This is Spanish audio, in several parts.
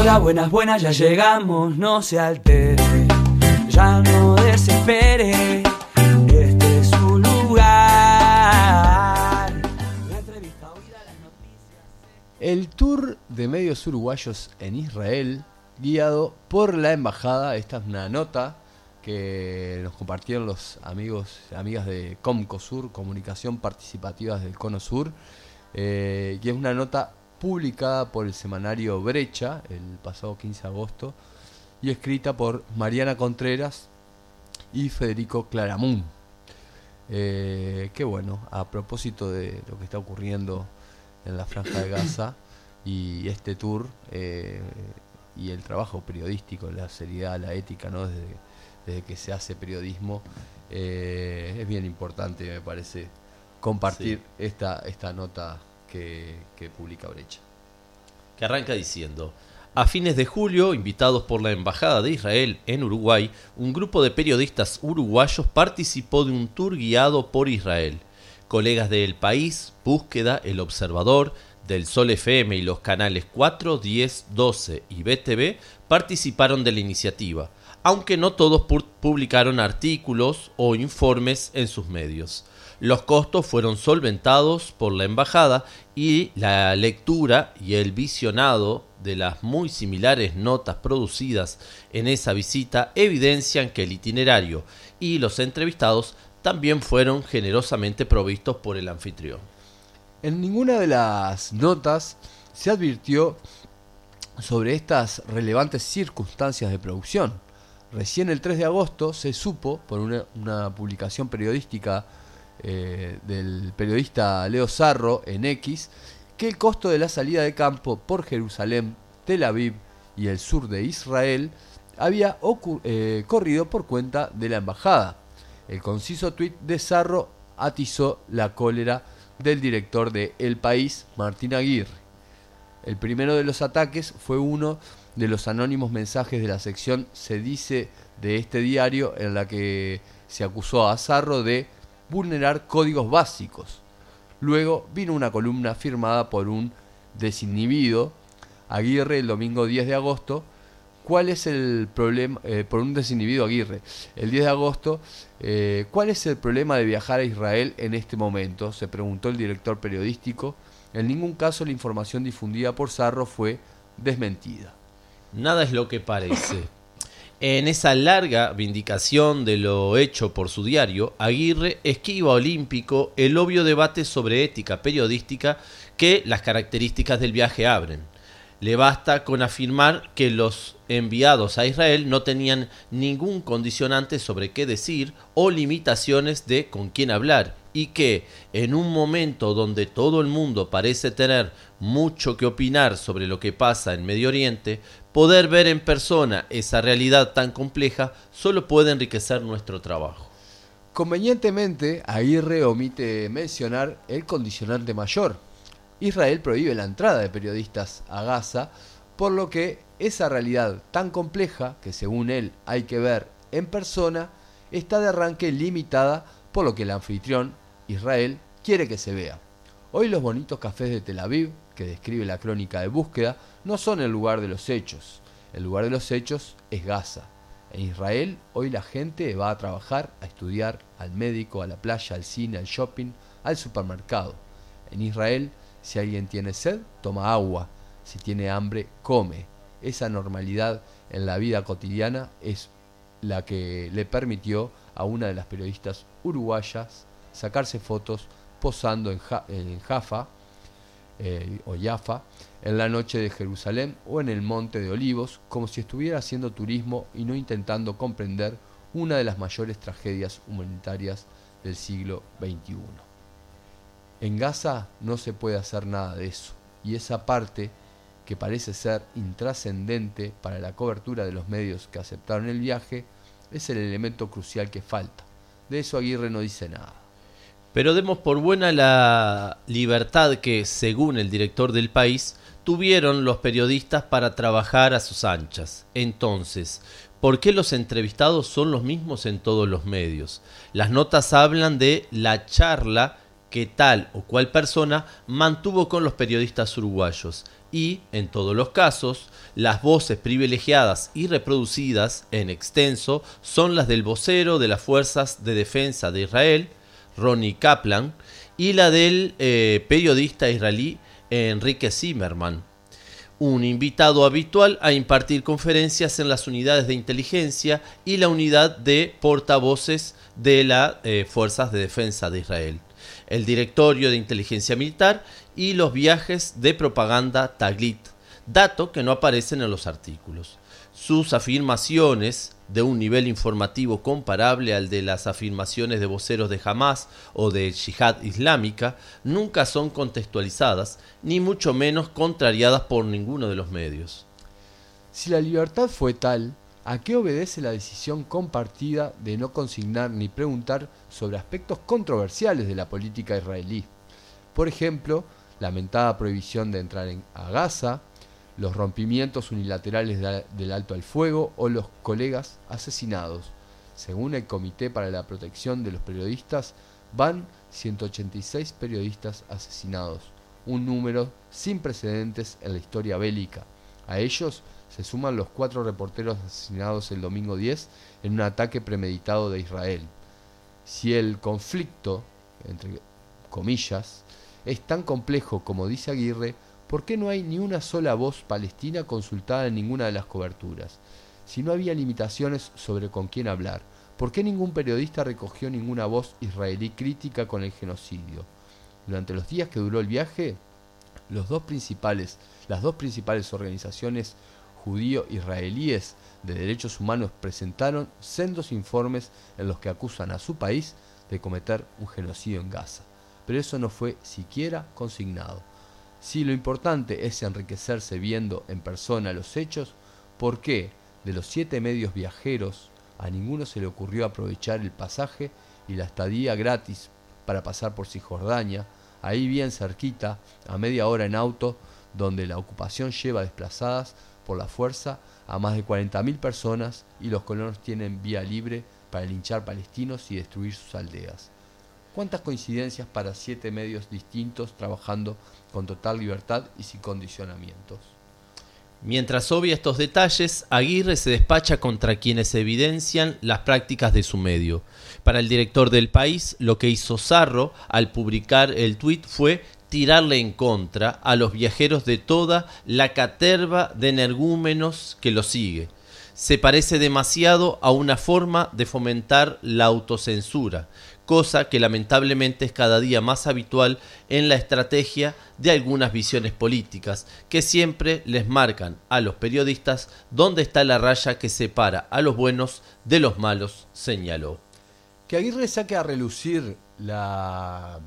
Hola, buenas, buenas, ya llegamos, no se altere, ya no desespere, este es su lugar. La entrevista oída, las noticias. El tour de medios uruguayos en Israel, guiado por la embajada. Esta es una nota que nos compartieron los amigos y amigas de Comcosur, Comunicación Participativa del Cono Sur, que es una nota publicada por el semanario Brecha el pasado 15 de agosto y escrita por Mariana Contreras y Federico Claramunt. Que bueno, a propósito de lo que está ocurriendo en la Franja de Gaza y este tour y el trabajo periodístico, la seriedad, la ética, ¿no? Desde que se hace periodismo, es bien importante, me parece, compartir esta nota que publica Brecha. Que arranca diciendo: a fines de julio, invitados por la Embajada de Israel en Uruguay, un grupo de periodistas uruguayos participó de un tour guiado por Israel. Colegas de El País, Búsqueda, El Observador, del Sol FM y los canales 4, 10, 12 y BTV participaron de la iniciativa, aunque no todos publicaron artículos o informes en sus medios. Los costos fueron solventados por la embajada y la lectura y el visionado de las muy similares notas producidas en esa visita evidencian que el itinerario y los entrevistados también fueron generosamente provistos por el anfitrión. En ninguna de las notas se advirtió sobre estas relevantes circunstancias de producción. Recién el 3 de agosto se supo, por una publicación periodística del periodista Leo Sarro en X, que el costo de la salida de campo por Jerusalén, Tel Aviv y el sur de Israel había corrido por cuenta de la embajada. El conciso tuit de Sarro atizó la cólera del director de El País, Martín Aguirre. El primero de los ataques fue uno de los anónimos mensajes de la sección Se Dice de este diario, en la que se acusó a Sarro de vulnerar códigos básicos. Luego vino una columna firmada por un desinhibido, Aguirre, el domingo 10 de agosto. ¿Cuál es el problema? Por un desinhibido Aguirre, el 10 de agosto. ¿Cuál es el problema de viajar a Israel en este momento?, se preguntó el director periodístico. En ningún caso la información difundida por Sarro fue desmentida. Nada es lo que parece. En esa larga vindicación de lo hecho por su diario, Aguirre esquiva olímpico el obvio debate sobre ética periodística que las características del viaje abren. Le basta con afirmar que los enviados a Israel no tenían ningún condicionante sobre qué decir o limitaciones de con quién hablar, y que, en un momento donde todo el mundo parece tener mucho que opinar sobre lo que pasa en Medio Oriente, poder ver en persona esa realidad tan compleja solo puede enriquecer nuestro trabajo. Convenientemente, Aguirre omite mencionar el condicionante mayor. Israel prohíbe la entrada de periodistas a Gaza, por lo que esa realidad tan compleja, que según él hay que ver en persona, está de arranque limitada por lo que el anfitrión, Israel, quiere que se vea. Hoy los bonitos cafés de Tel Aviv, que describe la crónica de Búsqueda, no son el lugar de los hechos. El lugar de los hechos es Gaza. En Israel, hoy la gente va a trabajar, a estudiar, al médico, a la playa, al cine, al shopping, al supermercado. En Israel, si alguien tiene sed, toma agua. Si tiene hambre, come. Esa normalidad en la vida cotidiana es la que le permitió a una de las periodistas uruguayas sacarse fotos posando en Jaffa o Jaffa en la noche de Jerusalén o en el Monte de Olivos, como si estuviera haciendo turismo y no intentando comprender una de las mayores tragedias humanitarias del siglo XXI. En Gaza no se puede hacer nada de eso, y esa parte que parece ser intrascendente para la cobertura de los medios que aceptaron el viaje es el elemento crucial que falta. De eso Aguirre no dice nada. Pero demos por buena la libertad que, según el director del País, tuvieron los periodistas para trabajar a sus anchas. Entonces, ¿por qué los entrevistados son los mismos en todos los medios? Las notas hablan de la charla que tal o cual persona mantuvo con los periodistas uruguayos y, en todos los casos, las voces privilegiadas y reproducidas en extenso son las del vocero de las Fuerzas de Defensa de Israel, Ronnie Kaplan, y la del periodista israelí Enrique Zimmerman, un invitado habitual a impartir conferencias en las unidades de inteligencia y la unidad de portavoces de las Fuerzas de Defensa de Israel, el Directorio de Inteligencia Militar y los viajes de propaganda Taglit, dato que no aparecen en los artículos. Sus afirmaciones, de un nivel informativo comparable al de las afirmaciones de voceros de Hamas o de Yihad Islámica, nunca son contextualizadas, ni mucho menos contrariadas por ninguno de los medios. Si la libertad fue tal, ¿a qué obedece la decisión compartida de no consignar ni preguntar sobre aspectos controversiales de la política israelí? Por ejemplo, lamentada prohibición de entrar a Gaza, los rompimientos unilaterales del alto al fuego o los colegas asesinados. Según el Comité para la Protección de los Periodistas, van 186 periodistas asesinados, un número sin precedentes en la historia bélica. A ellos se suman los 4 reporteros asesinados el domingo 10 en un ataque premeditado de Israel. Si el conflicto, entre comillas, es tan complejo como dice Aguirre, ¿por qué no hay ni una sola voz palestina consultada en ninguna de las coberturas? Si no había limitaciones sobre con quién hablar, ¿por qué ningún periodista recogió ninguna voz israelí crítica con el genocidio? Durante los días que duró el viaje, las dos principales organizaciones judío-israelíes de derechos humanos presentaron sendos informes en los que acusan a su país de cometer un genocidio en Gaza. Pero eso no fue siquiera consignado. Si lo importante es enriquecerse viendo en persona los hechos, ¿por qué de los 7 medios viajeros a ninguno se le ocurrió aprovechar el pasaje y la estadía gratis para pasar por Cisjordania, ahí bien cerquita, a media hora en auto, donde la ocupación lleva desplazadas por la fuerza a más de 40.000 personas y los colonos tienen vía libre para linchar palestinos y destruir sus aldeas? ¿Cuántas coincidencias para 7 medios distintos trabajando con total libertad y sin condicionamientos? Mientras obvia estos detalles, Aguirre se despacha contra quienes evidencian las prácticas de su medio. Para el director del País, lo que hizo Sarro al publicar el tuit fue tirarle en contra a los viajeros de toda la caterva de energúmenos que lo sigue. Se parece demasiado a una forma de fomentar la autocensura, cosa que lamentablemente es cada día más habitual en la estrategia de algunas visiones políticas, que siempre les marcan a los periodistas dónde está la raya que separa a los buenos de los malos, señaló. Que Aguirre saque a relucir la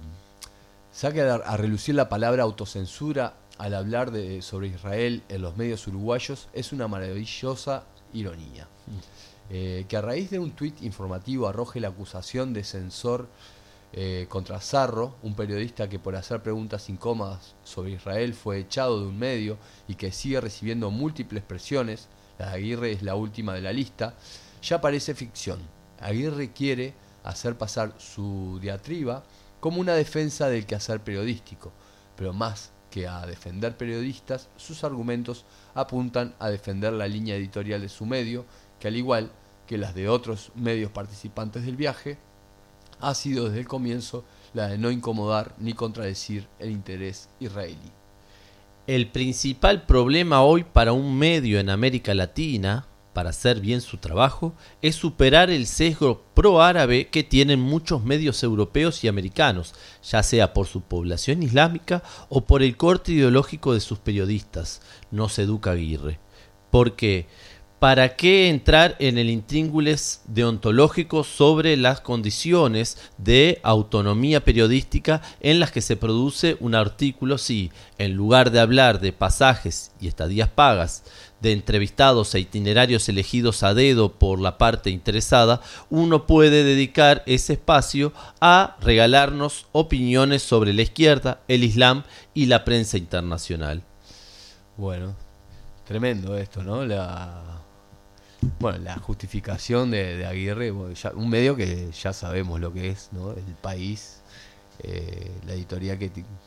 palabra autocensura al hablar sobre Israel en los medios uruguayos es una maravillosa ironía. Que a raíz de un tuit informativo arroje la acusación de censor contra Sarro, un periodista que por hacer preguntas incómodas sobre Israel fue echado de un medio y que sigue recibiendo múltiples presiones, la de Aguirre es la última de la lista, ya parece ficción. Aguirre quiere hacer pasar su diatriba como una defensa del quehacer periodístico, pero más que a defender periodistas, sus argumentos apuntan a defender la línea editorial de su medio, que al igual que las de otros medios participantes del viaje, ha sido desde el comienzo la de no incomodar ni contradecir el interés israelí. El principal problema hoy para un medio en América Latina, para hacer bien su trabajo, es superar el sesgo pro-árabe que tienen muchos medios europeos y americanos, ya sea por su población islámica o por el corte ideológico de sus periodistas, nos educa Aguirre. Porque ¿para qué entrar en el intríngulis deontológico sobre las condiciones de autonomía periodística en las que se produce un artículo si, en lugar de hablar de pasajes y estadías pagas, de entrevistados e itinerarios elegidos a dedo por la parte interesada, uno puede dedicar ese espacio a regalarnos opiniones sobre la izquierda, el Islam y la prensa internacional? Bueno, tremendo esto, ¿no? La justificación de Aguirre, un medio que ya sabemos lo que es, ¿no? El País, la editorial que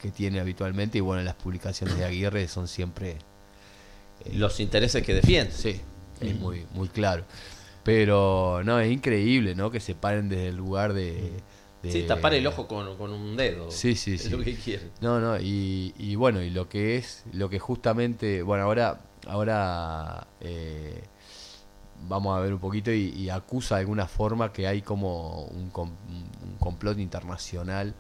que tiene habitualmente, y bueno, las publicaciones de Aguirre son siempre... los intereses que defiende. Sí, es muy, muy claro. Pero no, es increíble, ¿no? Que se paren desde el lugar de Sí, tapar el ojo con un dedo. Sí. Es lo que quieren. No, y bueno, y lo que justamente, bueno, ahora vamos a ver un poquito y acusa de alguna forma que hay como un complot internacional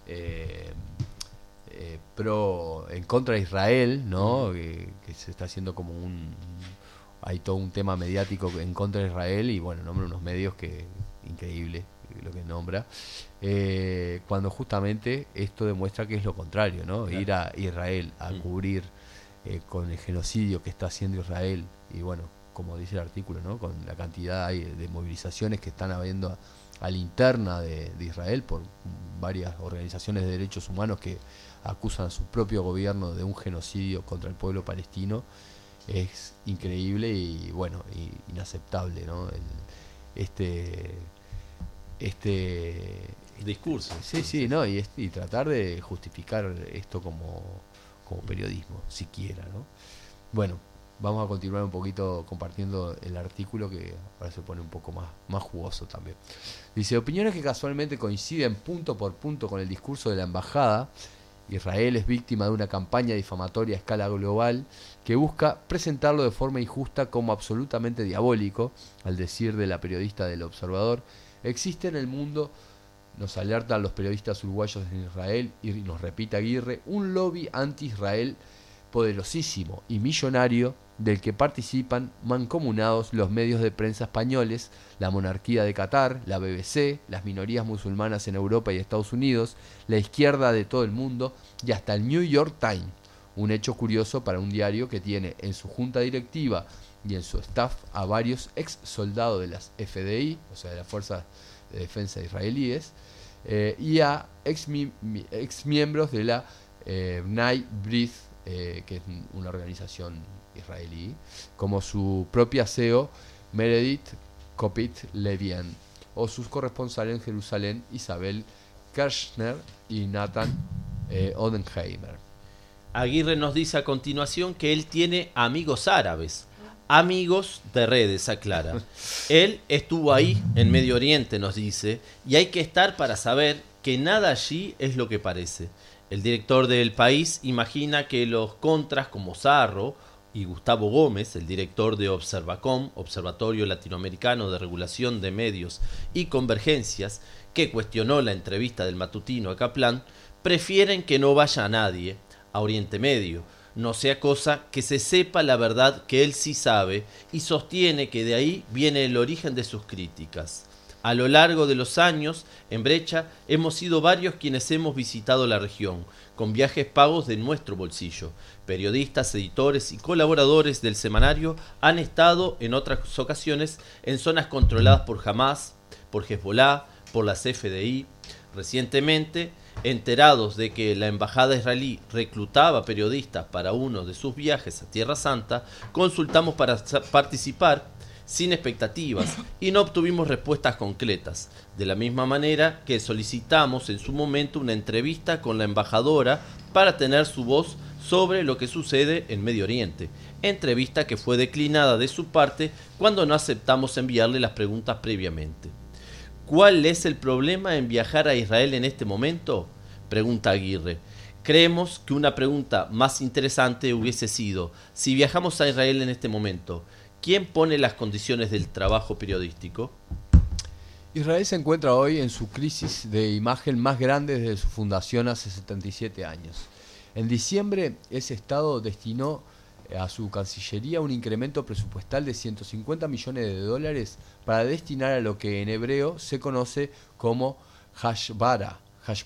en contra de Israel, ¿no? Que se está haciendo como hay todo un tema mediático en contra de Israel, y bueno, nombra unos medios que increíble lo que nombra, cuando justamente esto demuestra que es lo contrario, ¿no? Claro. Ir a Israel a cubrir con el genocidio que está haciendo Israel, y bueno, como dice el artículo, ¿no? Con la cantidad de movilizaciones que están habiendo a la interna de Israel por varias organizaciones de derechos humanos que acusan a su propio gobierno de un genocidio contra el pueblo palestino, es increíble y bueno, inaceptable, ¿no? Este discurso. Sí, no, y tratar de justificar esto como periodismo, siquiera, ¿no? Bueno, vamos a continuar un poquito compartiendo el artículo, que ahora se pone un poco más jugoso también. Dice: opiniones que casualmente coinciden punto por punto con el discurso de la embajada. Israel es víctima de una campaña difamatoria a escala global que busca presentarlo de forma injusta como absolutamente diabólico. Al decir de la periodista del Observador, existe en el mundo, nos alertan los periodistas uruguayos en Israel, y nos repite Aguirre, un lobby anti-Israel poderosísimo y millonario, del que participan mancomunados los medios de prensa españoles, la monarquía de Qatar, la BBC, las minorías musulmanas en Europa y Estados Unidos, la izquierda de todo el mundo y hasta el New York Times. Un hecho curioso para un diario que tiene en su junta directiva y en su staff a varios ex soldados de las FDI, o sea, de las Fuerzas de Defensa israelíes, y a ex miembros de la B'nai B'rith, que es una organización israelí, como su propia CEO Meredith Kopit Levian, o sus corresponsales en Jerusalén, Isabel Kirchner y Nathan Odenheimer. Aguirre nos dice a continuación que él tiene amigos árabes, amigos de redes, aclara. Él estuvo ahí en Medio Oriente, nos dice, y hay que estar para saber que nada allí es lo que parece. El director del País imagina que los contras como Sarro y Gustavo Gómez, el director de Observacom, Observatorio Latinoamericano de Regulación de Medios y Convergencias, que cuestionó la entrevista del matutino a Kaplan, prefieren que no vaya a nadie a Oriente Medio, no sea cosa que se sepa la verdad que él sí sabe, y sostiene que de ahí viene el origen de sus críticas. A lo largo de los años, en Brecha, hemos sido varios quienes hemos visitado la región, con viajes pagos de nuestro bolsillo. Periodistas, editores y colaboradores del semanario han estado en otras ocasiones en zonas controladas por Hamas, por Hezbollah, por las FDI. Recientemente, enterados de que la embajada israelí reclutaba periodistas para uno de sus viajes a Tierra Santa, consultamos para participar sin expectativas y no obtuvimos respuestas concretas, de la misma manera que solicitamos en su momento una entrevista con la embajadora para tener su voz sobre lo que sucede en Medio Oriente, entrevista que fue declinada de su parte cuando no aceptamos enviarle las preguntas previamente. ¿Cuál es el problema en viajar a Israel en este momento?, pregunta Aguirre. Creemos que una pregunta más interesante hubiese sido: si viajamos a Israel en este momento, ¿quién pone las condiciones del trabajo periodístico? Israel se encuentra hoy en su crisis de imagen más grande desde su fundación hace 77 años. En diciembre, ese Estado destinó a su Cancillería un incremento presupuestal de $150 millones para destinar a lo que en hebreo se conoce como Hashbará,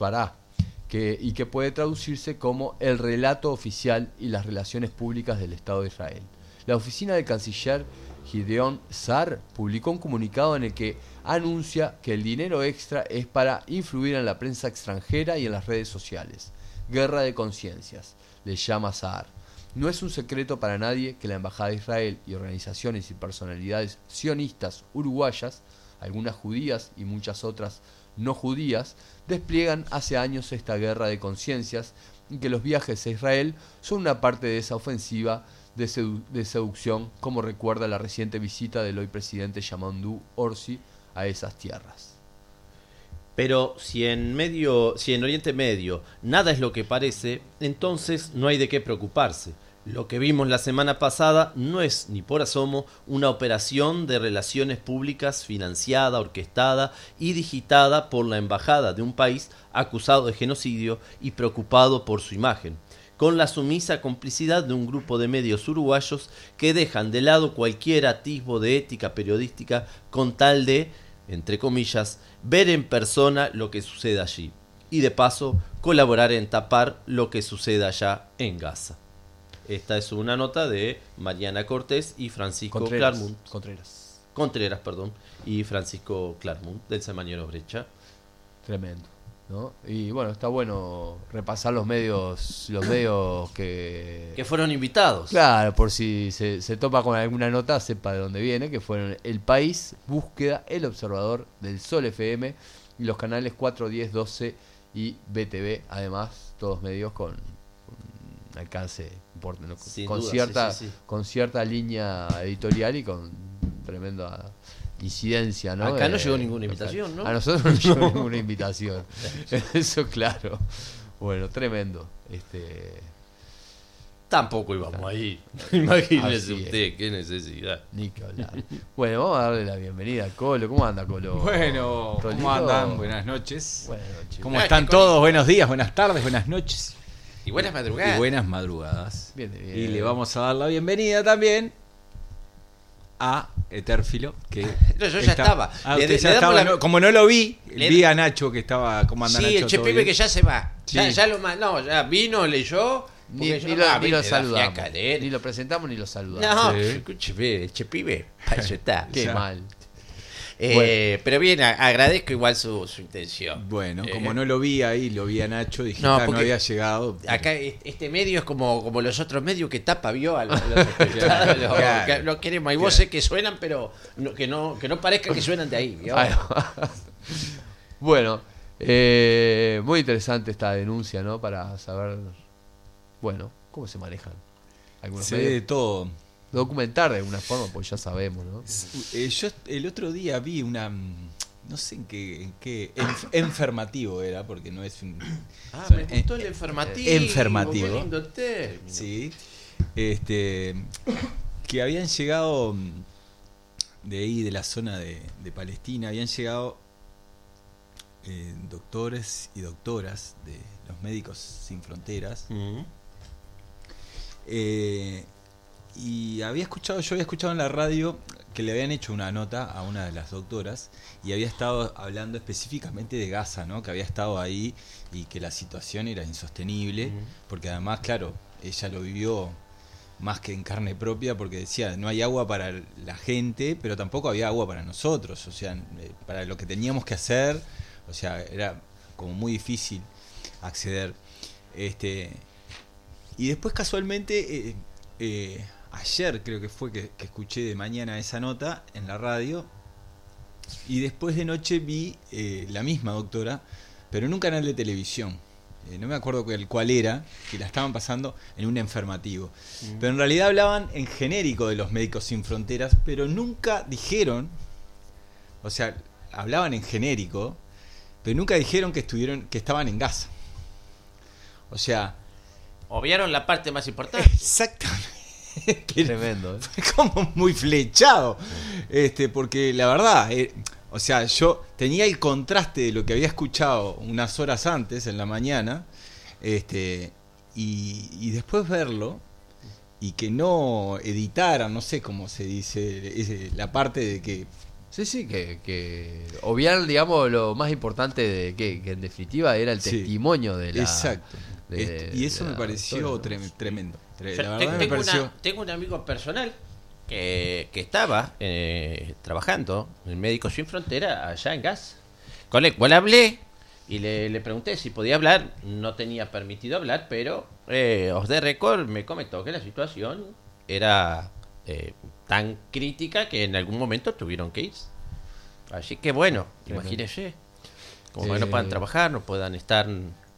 y que puede traducirse como el relato oficial y las relaciones públicas del Estado de Israel. La oficina del canciller Gideon Sar publicó un comunicado en el que anuncia que el dinero extra es para influir en la prensa extranjera y en las redes sociales. Guerra de conciencias, le llama Sar. No es un secreto para nadie que la Embajada de Israel y organizaciones y personalidades sionistas uruguayas, algunas judías y muchas otras no judías, despliegan hace años esta guerra de conciencias y que los viajes a Israel son una parte de esa ofensiva de seducción, como recuerda la reciente visita del hoy presidente Yamandu Orsi a esas tierras. Pero si en Oriente Medio nada es lo que parece, entonces no hay de qué preocuparse. Lo que vimos la semana pasada no es ni por asomo una operación de relaciones públicas financiada, orquestada y digitada por la embajada de un país acusado de genocidio y preocupado por su imagen, con la sumisa complicidad de un grupo de medios uruguayos que dejan de lado cualquier atisbo de ética periodística con tal de, entre comillas, ver en persona lo que sucede allí y de paso colaborar en tapar lo que sucede allá en Gaza. Esta es una nota de Mariana Cortés y Francisco Contreras, y Francisco Clarmont del semanario Brecha. Tremendo, ¿no? Y bueno, está bueno repasar los medios que fueron invitados. Claro, por si se topa con alguna nota, sepa de dónde viene, que fueron El País, Búsqueda, El Observador, del Sol FM y los canales 4, 10, 12 y BTV, además todos medios con alcance importante, ¿no? Con cierta línea editorial y con tremenda incidencia, ¿no? Acá no llegó ninguna invitación, ¿no? A nosotros no llegó ninguna invitación. Eso claro. Bueno, tremendo. Tampoco íbamos ahí. Imagínese usted, qué necesidad. Ni que hablar. Bueno, vamos a darle la bienvenida a Colo. ¿Cómo anda, Colo? Bueno, ¿Rolito? ¿cómo andan? Buenas noches. Buenas noches. ¿Cómo están todos? Buenos días, buenas tardes, buenas noches. Y buenas madrugadas. Y buenas madrugadas. Bien. Y le vamos a dar la bienvenida también a Etérfilo, que no, yo ya estaba. Como no lo vi, vi a Nacho que estaba. ¿Cómo anda Nacho? Sí, el Chepipe que ya se va. Sí. Ya vino, leyó. Ni lo saludamos. Ni lo presentamos ni lo saludamos. No, escúcheme, el Chepipe, para eso está. Qué mal. Bueno. Pero bien, agradezco igual su intención. Bueno, como no lo vi ahí, lo vi a Nacho, dije no había llegado. Acá este medio es como los otros medios que tapa vio a los espectadores. Claro. Lo queremos. Hay voces que suenan, pero que no parezca que suenan de ahí. ¿Vio? Bueno, muy interesante esta denuncia, ¿no? Para saber, bueno, cómo se manejan algunos medios. De todo. Documentar de alguna forma, pues ya sabemos, ¿no? Yo el otro día vi una, no sé en qué enfermativo era, porque no es un... me gustó el enfermativo. Enfermativo. Qué lindo término. Sí. Que habían llegado de ahí, de la zona de Palestina, habían llegado doctores y doctoras de los Médicos Sin Fronteras. Y yo había escuchado en la radio que le habían hecho una nota a una de las doctoras y había estado hablando específicamente de Gaza, ¿no? Que había estado ahí y que la situación era insostenible, porque además, claro, ella lo vivió más que en carne propia, porque decía, no hay agua para la gente, pero tampoco había agua para nosotros, o sea, para lo que teníamos que hacer, o sea, era como muy difícil acceder. Y después casualmente... ayer creo que fue que escuché de mañana esa nota en la radio y después de noche vi la misma doctora, pero en un canal de televisión, no me acuerdo cuál era, que la estaban pasando en un enfermativo, pero en realidad hablaban en genérico de los Médicos Sin Fronteras, pero nunca dijeron, o sea, hablaban en genérico, pero nunca dijeron que estaban en Gaza, o sea, obviaron la parte más importante. Exactamente. Tremendo, ¿eh? Fue como muy flechado. Porque la verdad, o sea, yo tenía el contraste de lo que había escuchado unas horas antes, en la mañana, y después verlo, y que no editaran, no sé cómo se dice, la parte de que... Sí, que obviar, digamos, lo más importante de que en definitiva era el testimonio de la... Exacto. Y eso me pareció tremendo. La verdad tengo un amigo personal que estaba trabajando en Médicos Sin Frontera allá en Gaza, con el cual hablé y le pregunté si podía hablar. No tenía permitido hablar, pero off the record me comentó que la situación era tan crítica que en algún momento tuvieron que irse. Así que bueno, imagínese, como que no puedan trabajar, no puedan estar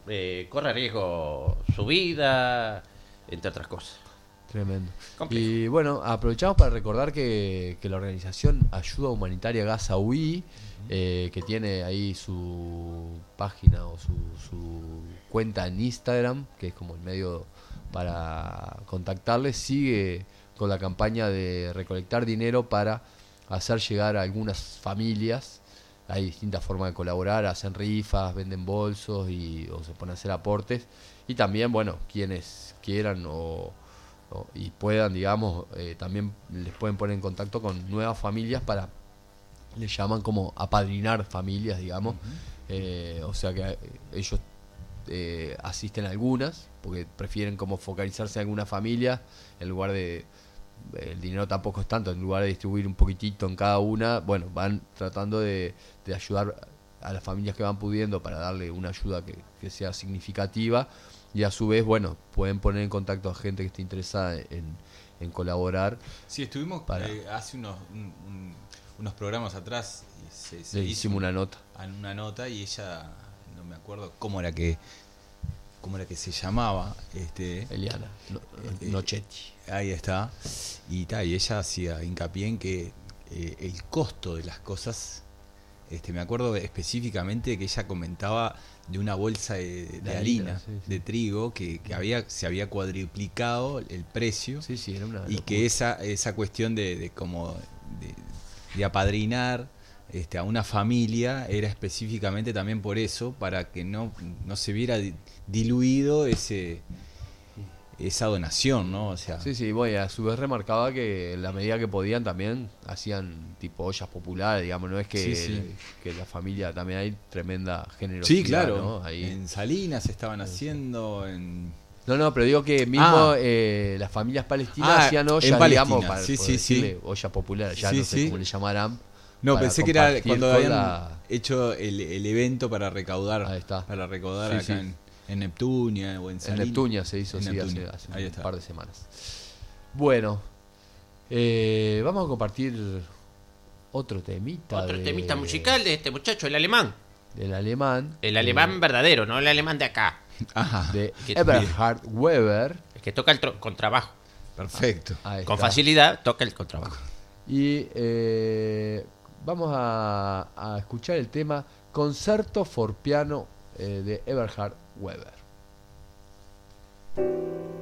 corre riesgo su vida, entre otras cosas. Tremendo. Complejo. Y bueno, aprovechamos para recordar que la organización Ayuda Humanitaria Gaza UI, que tiene ahí su página o su cuenta en Instagram, que es como el medio para contactarles, sigue con la campaña de recolectar dinero para hacer llegar a algunas familias. Hay distintas formas de colaborar, hacen rifas, venden bolsos o se ponen a hacer aportes. Y también, bueno, quienes quieran y puedan, digamos, también les pueden poner en contacto con nuevas familias les llaman como apadrinar familias, digamos. O sea que ellos asisten a algunas, porque prefieren como focalizarse en alguna familia, en lugar de... El dinero tampoco es tanto, en lugar de distribuir un poquitito en cada una, bueno, van tratando de ayudar a las familias que van pudiendo para darle una ayuda que sea significativa, y a su vez, bueno, pueden poner en contacto a gente que esté interesada en colaborar. Sí, estuvimos hace unos programas atrás y Le hicimos una nota. Una nota y ella, no me acuerdo cómo era que se llamaba, Eliana Nochetti. Ahí está. Y ella hacía hincapié en que el costo de las cosas, me acuerdo específicamente que ella comentaba de una bolsa de harina, sí. de trigo, que se había cuadriplicado el precio. Sí, era una y locura. que esa cuestión de apadrinar a una familia era específicamente también por eso, para que no se viera diluido esa donación, ¿no? O sea, Sí, bueno, y a su vez remarcaba que en la medida que podían también hacían tipo ollas populares, digamos, no es que, que la familia, también hay tremenda generosidad. sí, claro, ¿no? Ahí. en Salinas estaban haciendo, No, pero digo que mismo las familias palestinas hacían ollas, en Palestina, digamos, para decirle olla popular, ya no sé cómo le llamarán. No, para pensé que era cuando compartir habían hecho el evento para recaudar. Ahí está. Para recaudar Sí, acá sí. en Neptunia o en En Salinas. Neptunia se hizo, En sí, Neptunia. hace Ahí un está. par de semanas. Bueno, vamos a compartir otro temita. Otro temita musical de este muchacho, el alemán. Del alemán. El alemán verdadero, no el alemán de acá. Ajá, De Que- Eberhard Weber. El que toca el contrabajo. perfecto. Ahí Con está. facilidad toca el contrabajo. Y vamos a escuchar el tema Concerto for Piano de Eberhard Weber.